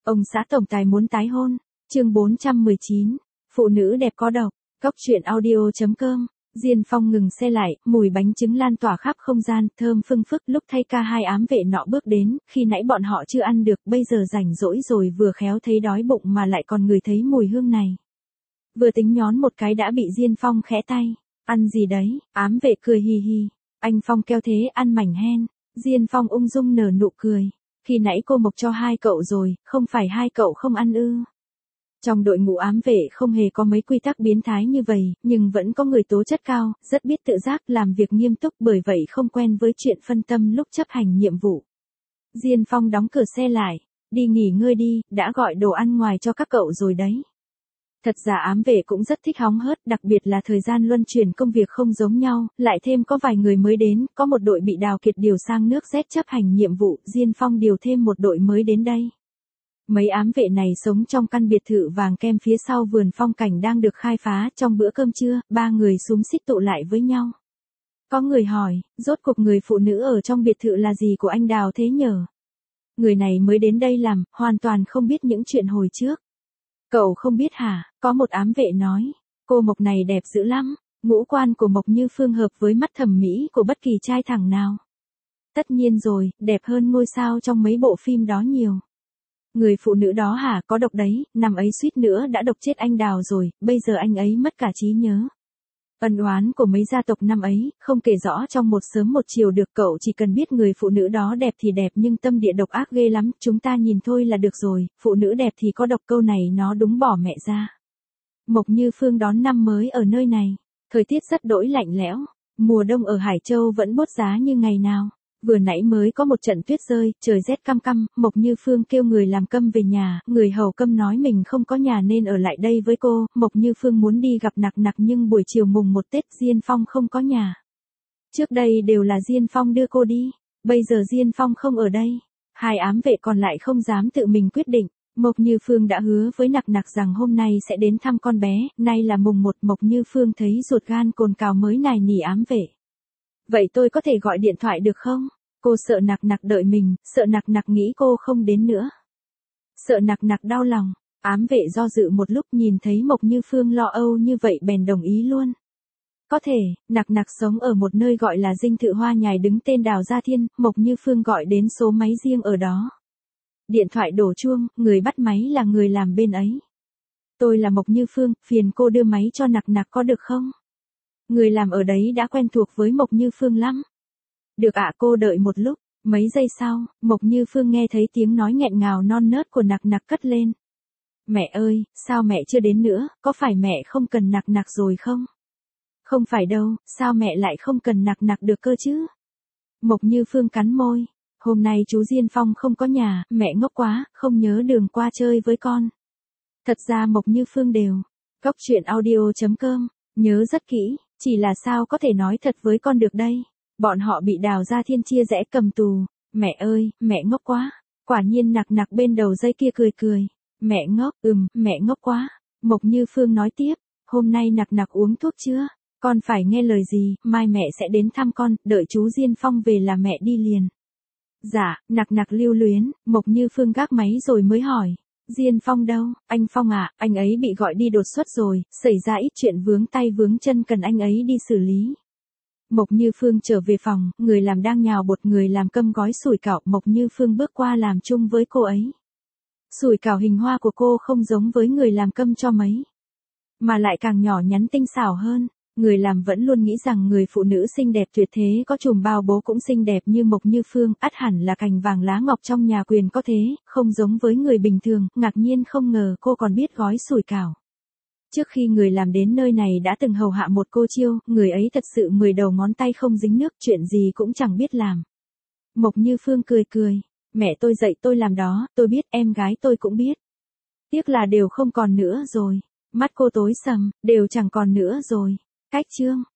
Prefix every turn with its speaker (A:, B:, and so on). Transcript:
A: Ông xã tổng tài muốn tái hôn. Chương 419. Phụ nữ đẹp có độc. Cóc truyện audio.com. Diên Phong ngừng xe lại, mùi bánh trứng lan tỏa khắp không gian, thơm phưng phức. Lúc thay ca hai ám vệ nọ bước đến, khi nãy bọn họ chưa ăn được, bây giờ rảnh rỗi rồi vừa khéo thấy đói bụng mà lại còn ngửi thấy mùi hương này. Vừa tính nhón một cái đã bị Diên Phong khẽ tay. Ăn gì đấy? Ám vệ cười hì hì. Anh Phong kêu thế ăn mảnh hen. Diên Phong ung dung nở nụ cười. Khi nãy cô mộc cho hai cậu rồi, không phải hai cậu không ăn ư? Trong đội ngũ ám vệ không hề có mấy quy tắc biến thái như vậy, nhưng vẫn có người tố chất cao, rất biết tự giác làm việc nghiêm túc, bởi vậy không quen với chuyện phân tâm lúc chấp hành nhiệm vụ. Diên Phong đóng cửa xe lại. Đi nghỉ ngơi đi, đã gọi đồ ăn ngoài cho các cậu rồi đấy. Thật ra ám vệ cũng rất thích hóng hớt, đặc biệt là thời gian luân chuyển công việc không giống nhau, lại thêm có vài người mới đến, có một đội bị Đào Kiệt điều sang nước Z chấp hành nhiệm vụ, Diên Phong điều thêm một đội mới đến đây. Mấy ám vệ này sống trong căn biệt thự vàng kem phía sau vườn phong cảnh đang được khai phá. Trong bữa cơm trưa, ba người xúm xít tụ lại với nhau. Có người hỏi, rốt cuộc người phụ nữ ở trong biệt thự là gì của anh Đào thế nhở? Người này mới đến đây làm, hoàn toàn không biết những chuyện hồi trước. Cậu không biết hả? Có một ám vệ nói, cô Mộc này đẹp dữ lắm, ngũ quan của Mộc Như Phương hợp với mắt thẩm mỹ của bất kỳ trai thẳng nào. Tất nhiên rồi, đẹp hơn ngôi sao trong mấy bộ phim đó nhiều. Người phụ nữ đó hả? Có độc đấy, năm ấy suýt nữa đã độc chết anh Đào rồi, bây giờ anh ấy mất cả trí nhớ. Ân oán của mấy gia tộc năm ấy, không kể rõ trong một sớm một chiều được, cậu chỉ cần biết người phụ nữ đó đẹp thì đẹp nhưng tâm địa độc ác ghê lắm, chúng ta nhìn thôi là được rồi, phụ nữ đẹp thì có độc, câu này nó đúng bỏ mẹ ra. Mộc Như Phương đón năm mới ở nơi này, thời tiết rất đỗi lạnh lẽo, mùa đông ở Hải Châu vẫn bốt giá như ngày nào. Vừa nãy mới có một trận tuyết rơi, trời rét căm căm, Mộc Như Phương kêu người làm cơm về nhà, người hầu cơm nói mình không có nhà nên ở lại đây với cô, Mộc Như Phương muốn đi gặp Nặc Nặc nhưng buổi chiều mùng 1 Tết Diên Phong không có nhà. Trước đây đều là Diên Phong đưa cô đi, bây giờ Diên Phong không ở đây, hai ám vệ còn lại không dám tự mình quyết định. Mộc Như Phương đã hứa với Nặc Nặc rằng hôm nay sẽ đến thăm con bé, nay là mùng 1, Mộc Như Phương thấy ruột gan cồn cào mới nài nỉ ám vệ. Vậy tôi có thể gọi điện thoại được không? Cô sợ Nặc Nặc đợi mình, sợ Nặc Nặc nghĩ cô không đến nữa. Sợ Nặc Nặc đau lòng, ám vệ do dự một lúc nhìn thấy Mộc Như Phương lo âu như vậy bèn đồng ý luôn. Có thể, Nặc Nặc sống ở một nơi gọi là dinh thự Hoa Nhài đứng tên Đào Gia Thiên, Mộc Như Phương gọi đến số máy riêng ở đó. Điện thoại đổ chuông, người bắt máy là người làm bên ấy. Tôi là Mộc Như Phương, phiền cô đưa máy cho Nặc Nặc có được không? Người làm ở đấy đã quen thuộc với Mộc Như Phương lắm. Được ạ, cô đợi một lúc. Mấy giây sau, Mộc Như Phương nghe thấy tiếng nói nghẹn ngào non nớt của Nặc Nặc cất lên. Mẹ ơi, sao mẹ chưa đến nữa, có phải mẹ không cần Nặc Nặc rồi không? Không phải đâu, sao mẹ lại không cần Nặc Nặc được cơ chứ? Mộc Như Phương cắn môi. Hôm nay chú Diên Phong không có nhà, mẹ ngốc quá, không nhớ đường qua chơi với con. Thật ra Mộc Như Phương đều. Cóc truyện audio.com. Nhớ rất kỹ, chỉ là sao có thể nói thật với con được đây? Bọn họ bị Đào Gia Thiên chia rẽ cầm tù. Mẹ ơi, mẹ ngốc quá. Quả nhiên Nặc Nặc bên đầu dây kia cười cười. Mẹ ngốc, mẹ ngốc quá. Mộc Như Phương nói tiếp, hôm nay Nặc Nặc uống thuốc chưa? Con phải nghe lời gì, mai mẹ sẽ đến thăm con, đợi chú Diên Phong về là mẹ đi liền. Dạ, Nặc Nặc lưu luyến, Mộc Như Phương gác máy rồi mới hỏi. Diên Phong đâu? Anh Phong à, anh ấy bị gọi đi đột xuất rồi, xảy ra ít chuyện vướng tay vướng chân cần anh ấy đi xử lý. Mộc Như Phương trở về phòng, người làm đang nhào bột, người làm cơm gói sủi cảo, Mộc Như Phương bước qua làm chung với cô ấy. Sủi cảo hình hoa của cô không giống với người làm cơm cho mấy, mà lại càng nhỏ nhắn tinh xảo hơn. Người làm vẫn luôn nghĩ rằng người phụ nữ xinh đẹp tuyệt thế có chùm bao bố cũng xinh đẹp như Mộc Như Phương, ắt hẳn là cành vàng lá ngọc trong nhà quyền có thế, không giống với người bình thường, ngạc nhiên không ngờ cô còn biết gói sủi cảo. Trước khi người làm đến nơi này đã từng hầu hạ một cô chiêu, người ấy thật sự 10 đầu ngón tay không dính nước, chuyện gì cũng chẳng biết làm. Mộc Như Phương cười cười, mẹ tôi dạy tôi làm đó, tôi biết, em gái tôi cũng biết. Tiếc là đều không còn nữa rồi. Mắt cô tối sầm, đều chẳng còn nữa rồi. Cách chương